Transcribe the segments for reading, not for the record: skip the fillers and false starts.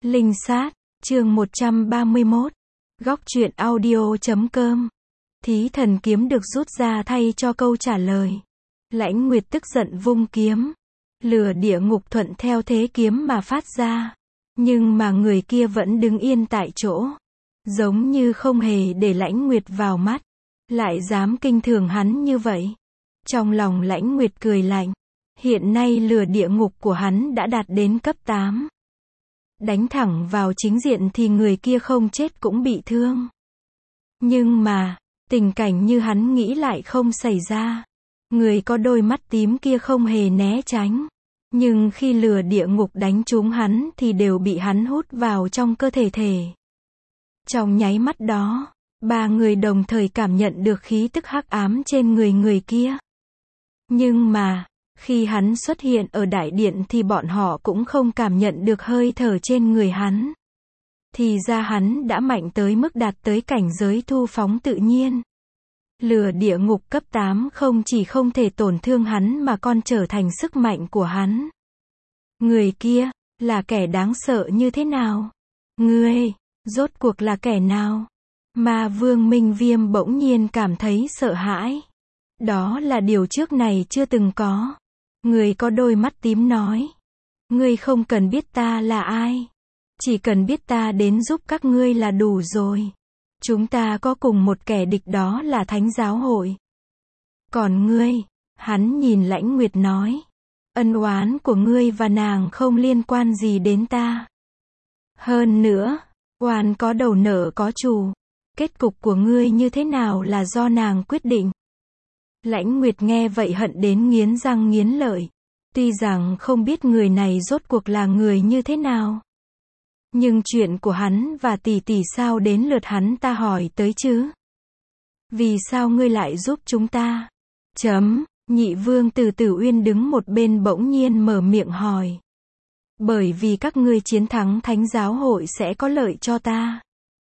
Linh sát, chương 131. Góc truyện audio.com. Thí thần kiếm được rút ra thay cho câu trả lời. Lãnh Nguyệt tức giận vung kiếm. Lửa địa ngục thuận theo thế kiếm mà phát ra. Nhưng mà người kia vẫn đứng yên tại chỗ. Giống như không hề để Lãnh Nguyệt vào mắt. Lại dám kinh thường hắn như vậy. Trong lòng Lãnh Nguyệt cười lạnh. Hiện nay lửa địa ngục của hắn đã đạt đến cấp 8. Đánh thẳng vào chính diện thì người kia không chết cũng bị thương. Nhưng mà, tình cảnh như hắn nghĩ lại không xảy ra. Người có đôi mắt tím kia không hề né tránh. Nhưng khi lửa địa ngục đánh trúng hắn thì đều bị hắn hút vào trong cơ thể. Trong nháy mắt đó, ba người đồng thời cảm nhận được khí tức hắc ám trên người kia. Nhưng mà, khi hắn xuất hiện ở đại điện thì bọn họ cũng không cảm nhận được hơi thở trên người hắn. Thì ra hắn đã mạnh tới mức đạt tới cảnh giới thu phóng tự nhiên. Lửa địa ngục cấp 8 không chỉ không thể tổn thương hắn mà còn trở thành sức mạnh của hắn. Người kia, là kẻ đáng sợ như thế nào? Ngươi, rốt cuộc là kẻ nào? Ma Vương Minh Viêm bỗng nhiên cảm thấy sợ hãi. Đó là điều trước này chưa từng có. Người có đôi mắt tím nói. Ngươi không cần biết ta là ai. Chỉ cần biết ta đến giúp các ngươi là đủ rồi. Chúng ta có cùng một kẻ địch, đó là Thánh Giáo Hội. Còn ngươi, hắn nhìn Lãnh Nguyệt nói. Ân oán của ngươi và nàng không liên quan gì đến ta. Hơn nữa, oan có đầu nợ có chủ. Kết cục của ngươi như thế nào là do nàng quyết định. Lãnh Nguyệt nghe vậy hận đến nghiến răng nghiến lợi. Tuy rằng không biết người này rốt cuộc là người như thế nào. Nhưng chuyện của hắn và tỷ tỷ sao đến lượt hắn ta hỏi tới chứ? Vì sao ngươi lại giúp chúng ta? Nhị vương Từ Tử Uyên đứng một bên bỗng nhiên mở miệng hỏi. Bởi vì các ngươi chiến thắng Thánh Giáo Hội sẽ có lợi cho ta.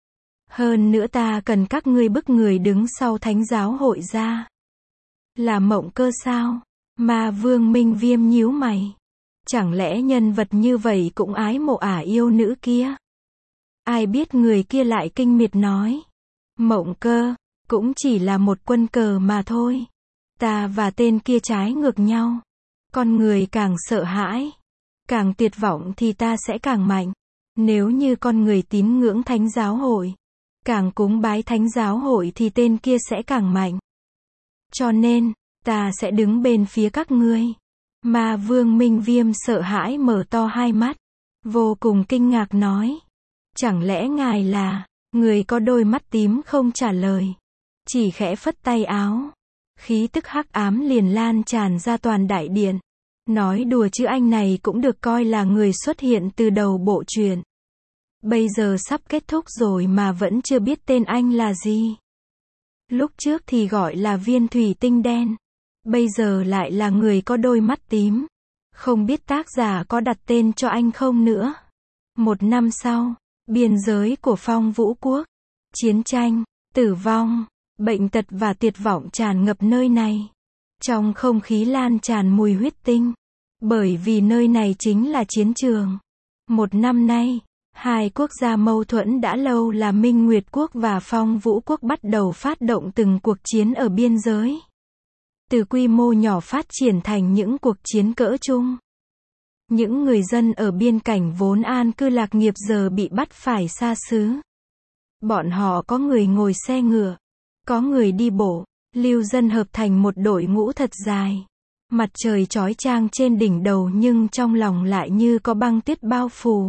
Hơn nữa ta cần các ngươi bức người đứng sau Thánh Giáo Hội ra. Là Mộng Cơ sao? Ma Vương Minh Viêm nhíu mày. Chẳng lẽ nhân vật như vậy cũng ái mộ yêu nữ kia? Ai biết người kia lại kinh miệt nói. Mộng Cơ, cũng chỉ là một quân cờ mà thôi. Ta và tên kia trái ngược nhau. Con người càng sợ hãi, càng tuyệt vọng thì ta sẽ càng mạnh. Nếu như con người tín ngưỡng Thánh Giáo Hội, càng cúng bái Thánh Giáo Hội thì tên kia sẽ càng mạnh. Cho nên, ta sẽ đứng bên phía các ngươi. Ma Vương Minh Viêm sợ hãi mở to hai mắt, vô cùng kinh ngạc nói. Chẳng lẽ ngài là, người có đôi mắt tím không trả lời. Chỉ khẽ phất tay áo. Khí tức hắc ám liền lan tràn ra toàn đại điện. Nói đùa chứ anh này cũng được coi là người xuất hiện từ đầu bộ truyện. Bây giờ sắp kết thúc rồi mà vẫn chưa biết tên anh là gì. Lúc trước thì gọi là viên thủy tinh đen. Bây giờ lại là người có đôi mắt tím. Không biết tác giả có đặt tên cho anh không nữa. 1 năm sau, biên giới của Phong Vũ Quốc. Chiến tranh, tử vong, bệnh tật và tuyệt vọng tràn ngập nơi này. Trong không khí lan tràn mùi huyết tinh. Bởi vì nơi này chính là chiến trường. 1 năm nay, hai quốc gia mâu thuẫn đã lâu là Minh Nguyệt Quốc và Phong Vũ Quốc bắt đầu phát động từng cuộc chiến ở biên giới. Từ quy mô nhỏ phát triển thành những cuộc chiến cỡ chung. Những người dân ở biên cảnh vốn an cư lạc nghiệp giờ bị bắt phải xa xứ. Bọn họ có người ngồi xe ngựa, có người đi bộ, lưu dân hợp thành một đội ngũ thật dài. Mặt trời chói chang trên đỉnh đầu nhưng trong lòng lại như có băng tuyết bao phủ.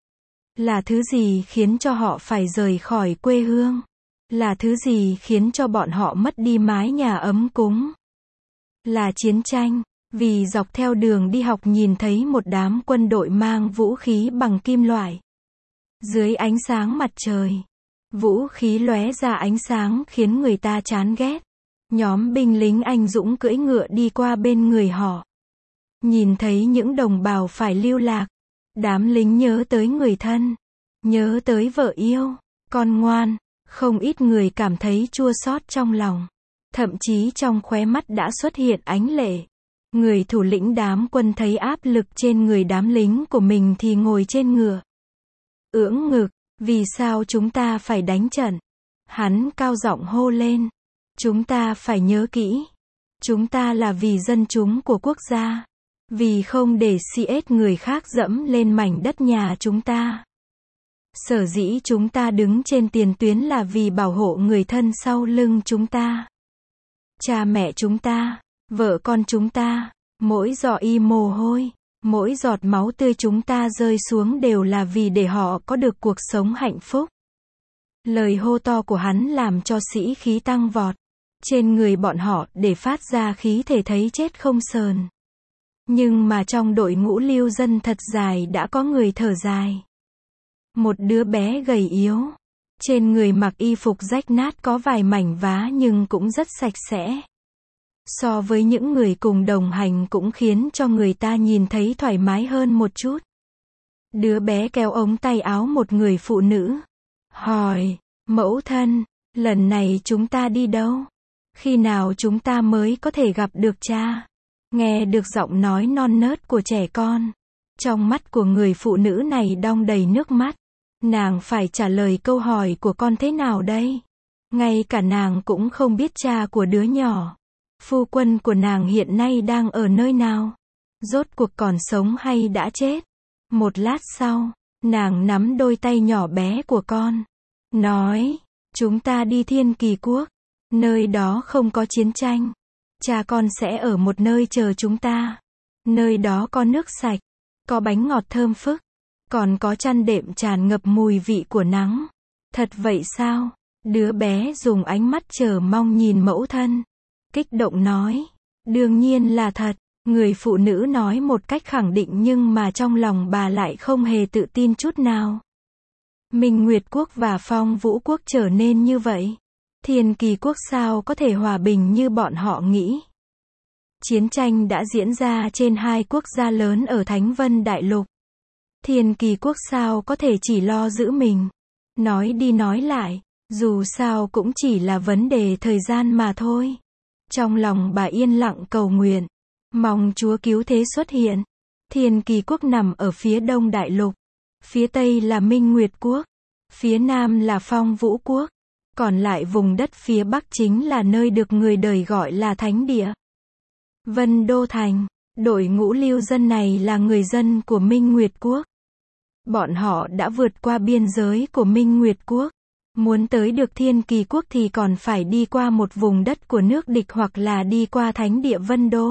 Là thứ gì khiến cho họ phải rời khỏi quê hương? Là thứ gì khiến cho bọn họ mất đi mái nhà ấm cúng? Là chiến tranh, vì dọc theo đường đi học nhìn thấy một đám quân đội mang vũ khí bằng kim loại. Dưới ánh sáng mặt trời, vũ khí lóe ra ánh sáng khiến người ta chán ghét. Nhóm binh lính anh dũng cưỡi ngựa đi qua bên người họ. Nhìn thấy những đồng bào phải lưu lạc. Đám lính nhớ tới người thân, nhớ tới vợ yêu, con ngoan. Không ít người cảm thấy chua xót trong lòng. Thậm chí trong khóe mắt đã xuất hiện ánh lệ. Người thủ lĩnh đám quân thấy áp lực trên người đám lính của mình thì ngồi trên ngựa. Ưỡng ngực, vì sao chúng ta phải đánh trận? Hắn cao giọng hô lên. Chúng ta phải nhớ kỹ. Chúng ta là vì dân chúng của quốc gia. Vì không để CS người khác dẫm lên mảnh đất nhà chúng ta. Sở dĩ chúng ta đứng trên tiền tuyến là vì bảo hộ người thân sau lưng chúng ta. Cha mẹ chúng ta, vợ con chúng ta, mỗi giọt mồ hôi, mỗi giọt máu tươi chúng ta rơi xuống đều là vì để họ có được cuộc sống hạnh phúc. Lời hô to của hắn làm cho sĩ khí tăng vọt trên người bọn họ để phát ra khí thể thấy chết không sờn. Nhưng mà trong đội ngũ lưu dân thật dài đã có người thở dài. Một đứa bé gầy yếu, trên người mặc y phục rách nát có vài mảnh vá nhưng cũng rất sạch sẽ. So với những người cùng đồng hành cũng khiến cho người ta nhìn thấy thoải mái hơn một chút. Đứa bé kéo ống tay áo một người phụ nữ. Hỏi, mẫu thân, lần này chúng ta đi đâu? Khi nào chúng ta mới có thể gặp được cha? Nghe được giọng nói non nớt của trẻ con. Trong mắt của người phụ nữ này đong đầy nước mắt. Nàng phải trả lời câu hỏi của con thế nào đây? Ngay cả nàng cũng không biết cha của đứa nhỏ. Phu quân của nàng hiện nay đang ở nơi nào? Rốt cuộc còn sống hay đã chết? Một lát sau, nàng nắm đôi tay nhỏ bé của con. Nói, chúng ta đi Thiên Kỳ Quốc. Nơi đó không có chiến tranh. Cha con sẽ ở một nơi chờ chúng ta. Nơi đó có nước sạch, có bánh ngọt thơm phức, còn có chăn đệm tràn ngập mùi vị của nắng. Thật vậy sao? Đứa bé dùng ánh mắt chờ mong nhìn mẫu thân. Kích động nói. Đương nhiên là thật. Người phụ nữ nói một cách khẳng định nhưng mà trong lòng bà lại không hề tự tin chút nào. Minh Nguyệt Quốc và Phong Vũ Quốc trở nên như vậy. Thiên Kỳ Quốc sao có thể hòa bình như bọn họ nghĩ. Chiến tranh đã diễn ra trên hai quốc gia lớn ở Thánh Vân Đại Lục. Thiên Kỳ Quốc sao có thể chỉ lo giữ mình. Nói đi nói lại, dù sao cũng chỉ là vấn đề thời gian mà thôi. Trong lòng bà yên lặng cầu nguyện, mong Chúa cứu thế xuất hiện. Thiên Kỳ Quốc nằm ở phía đông đại lục. Phía tây là Minh Nguyệt Quốc. Phía nam là Phong Vũ Quốc. Còn lại vùng đất phía bắc chính là nơi được người đời gọi là Thánh Địa. Vân Đô Thành. Đội ngũ lưu dân này là người dân của Minh Nguyệt Quốc. Bọn họ đã vượt qua biên giới của Minh Nguyệt Quốc. Muốn tới được Thiên Kỳ Quốc thì còn phải đi qua một vùng đất của nước địch hoặc là đi qua Thánh Địa Vân Đô.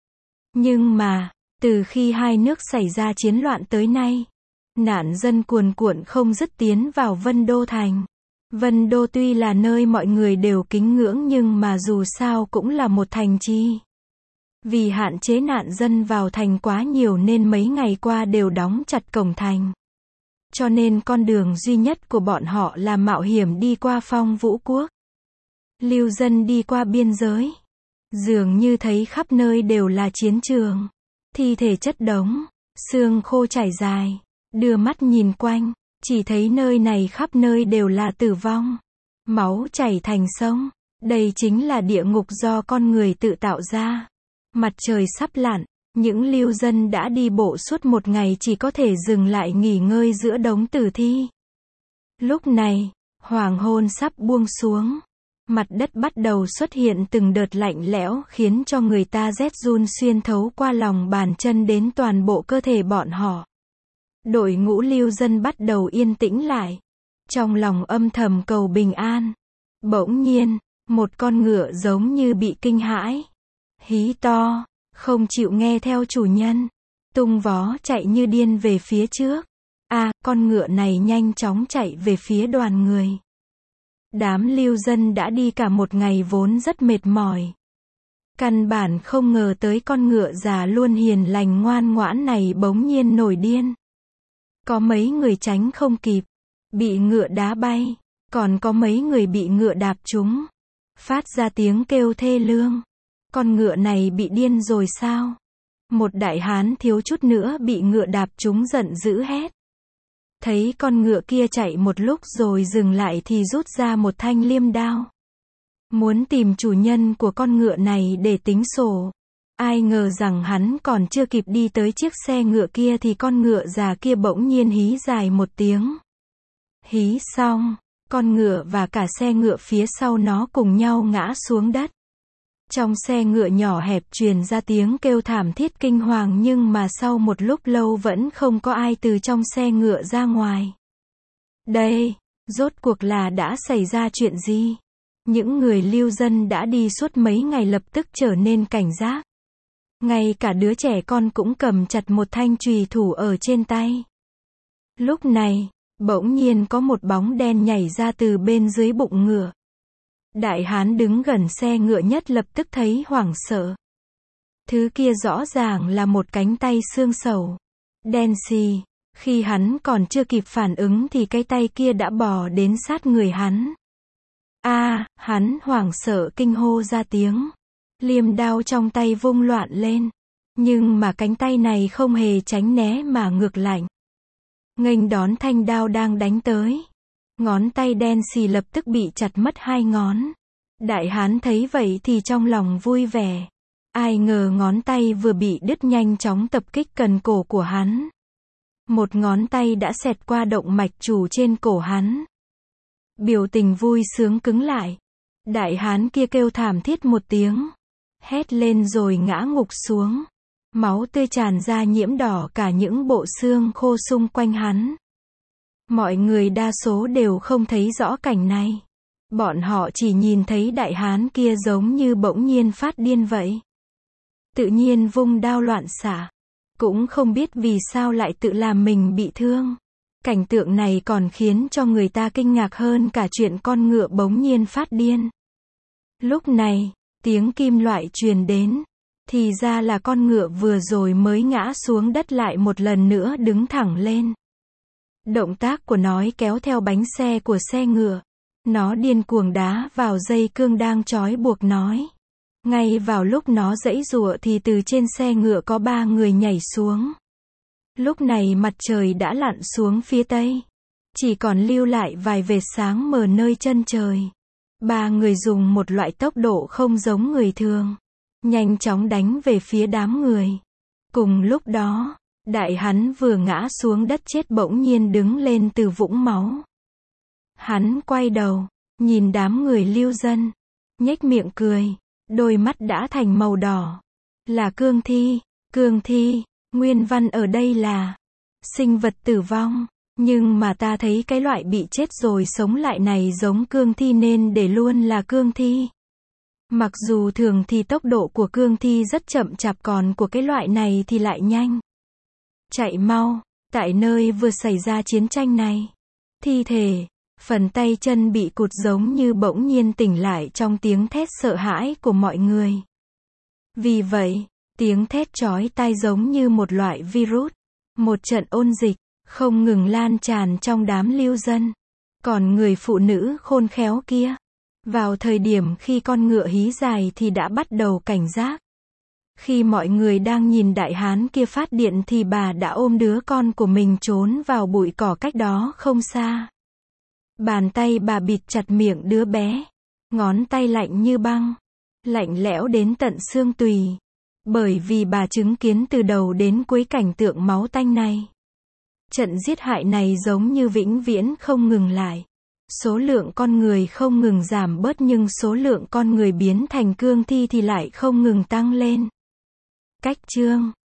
Nhưng mà, từ khi hai nước xảy ra chiến loạn tới nay, nạn dân cuồn cuộn không dứt tiến vào Vân Đô Thành. Vân Đô tuy là nơi mọi người đều kính ngưỡng nhưng mà dù sao cũng là một thành trì. Vì hạn chế nạn dân vào thành quá nhiều nên mấy ngày qua đều đóng chặt cổng thành. Cho nên con đường duy nhất của bọn họ là mạo hiểm đi qua Phong Vũ Quốc. Lưu dân đi qua biên giới. Dường như thấy khắp nơi đều là chiến trường. Thi thể chất đống, xương khô trải dài. Đưa mắt nhìn quanh, chỉ thấy nơi này khắp nơi đều là tử vong. Máu chảy thành sông. Đây chính là địa ngục do con người tự tạo ra. Mặt trời sắp lặn, những lưu dân đã đi bộ suốt một ngày chỉ có thể dừng lại nghỉ ngơi giữa đống tử thi. Lúc này, hoàng hôn sắp buông xuống. Mặt đất bắt đầu xuất hiện từng đợt lạnh lẽo khiến cho người ta rét run xuyên thấu qua lòng bàn chân đến toàn bộ cơ thể bọn họ. Đội ngũ lưu dân bắt đầu yên tĩnh lại. Trong lòng âm thầm cầu bình an. Bỗng nhiên, một con ngựa giống như bị kinh hãi. Hí to, không chịu nghe theo chủ nhân. Tung vó chạy như điên về phía trước. Con ngựa này nhanh chóng chạy về phía đoàn người. Đám lưu dân đã đi cả một ngày vốn rất mệt mỏi. Căn bản không ngờ tới con ngựa già luôn hiền lành ngoan ngoãn này bỗng nhiên nổi điên. Có mấy người tránh không kịp, bị ngựa đá bay, còn có mấy người bị ngựa đạp trúng, phát ra tiếng kêu thê lương. Con ngựa này bị điên rồi sao? Một đại hán thiếu chút nữa bị ngựa đạp trúng giận dữ hét. Thấy con ngựa kia chạy một lúc rồi dừng lại thì rút ra một thanh liêm đao. Muốn tìm chủ nhân của con ngựa này để tính sổ. Ai ngờ rằng hắn còn chưa kịp đi tới chiếc xe ngựa kia thì con ngựa già kia bỗng nhiên hí dài một tiếng. Hí xong, con ngựa và cả xe ngựa phía sau nó cùng nhau ngã xuống đất. Trong xe ngựa nhỏ hẹp truyền ra tiếng kêu thảm thiết kinh hoàng, nhưng mà sau một lúc lâu vẫn không có ai từ trong xe ngựa ra ngoài. Đây, rốt cuộc là đã xảy ra chuyện gì? Những người lưu dân đã đi suốt mấy ngày lập tức trở nên cảnh giác. Ngay cả đứa trẻ con cũng cầm chặt một thanh chùy thủ ở trên tay. Lúc này, bỗng nhiên có một bóng đen nhảy ra từ bên dưới bụng ngựa. Đại hán đứng gần xe ngựa nhất lập tức thấy hoảng sợ. Thứ kia rõ ràng là một cánh tay xương sầu. Đen xì, khi hắn còn chưa kịp phản ứng thì cái tay kia đã bò đến sát người hắn. Hắn hoảng sợ kinh hô ra tiếng. Liềm đao trong tay vung loạn lên. Nhưng mà cánh tay này không hề tránh né mà ngược lại nghênh đón thanh đao đang đánh tới. Ngón tay đen xì lập tức bị chặt mất 2 ngón. Đại hán thấy vậy thì trong lòng vui vẻ. Ai ngờ ngón tay vừa bị đứt nhanh chóng tập kích cần cổ của hắn. Một ngón tay đã xẹt qua động mạch chủ trên cổ hắn. Biểu tình vui sướng cứng lại. Đại hán kia kêu thảm thiết một tiếng. Hét lên rồi ngã ngục xuống. Máu tươi tràn ra nhiễm đỏ cả những bộ xương khô xung quanh hắn. Mọi người đa số đều không thấy rõ cảnh này. Bọn họ chỉ nhìn thấy đại hán kia giống như bỗng nhiên phát điên vậy. Tự nhiên vung đao loạn xạ. Cũng không biết vì sao lại tự làm mình bị thương. Cảnh tượng này còn khiến cho người ta kinh ngạc hơn cả chuyện con ngựa bỗng nhiên phát điên. Lúc này, tiếng kim loại truyền đến. Thì ra là con ngựa vừa rồi mới ngã xuống đất lại một lần nữa đứng thẳng lên. Động tác của nó kéo theo bánh xe của xe ngựa. Nó điên cuồng đá vào dây cương đang trói buộc nó. Ngay vào lúc nó giãy giụa thì từ trên xe ngựa có 3 người nhảy xuống. Lúc này mặt trời đã lặn xuống phía tây. Chỉ còn lưu lại vài vệt sáng mờ nơi chân trời. 3 người dùng một loại tốc độ không giống người thường. Nhanh chóng đánh về phía đám người. Cùng lúc đó, đại hán vừa ngã xuống đất chết bỗng nhiên đứng lên từ vũng máu. Hắn quay đầu, nhìn đám người lưu dân. Nhếch miệng cười. Đôi mắt đã thành màu đỏ. Là cương thi. Cương thi. Nguyên văn ở đây là sinh vật tử vong. Nhưng mà ta thấy cái loại bị chết rồi sống lại này giống cương thi nên để luôn là cương thi. Mặc dù thường thì tốc độ của cương thi rất chậm chạp, còn của cái loại này thì lại nhanh. Chạy mau. Tại nơi vừa xảy ra chiến tranh này, thi thể, phần tay chân bị cụt giống như bỗng nhiên tỉnh lại trong tiếng thét sợ hãi của mọi người. Vì vậy, tiếng thét chói tai giống như một loại virus. Một trận ôn dịch, không ngừng lan tràn trong đám lưu dân. Còn người phụ nữ khôn khéo kia, vào thời điểm khi con ngựa hí dài thì đã bắt đầu cảnh giác. Khi mọi người đang nhìn đại hán kia phát điện thì bà đã ôm đứa con của mình trốn vào bụi cỏ cách đó không xa. Bàn tay bà bịt chặt miệng đứa bé. Ngón tay lạnh như băng. Lạnh lẽo đến tận xương tùy. Bởi vì bà chứng kiến từ đầu đến cuối cảnh tượng máu tanh này. Trận giết hại này giống như vĩnh viễn không ngừng lại. Số lượng con người không ngừng giảm bớt nhưng số lượng con người biến thành cương thi thì lại không ngừng tăng lên. Cách chương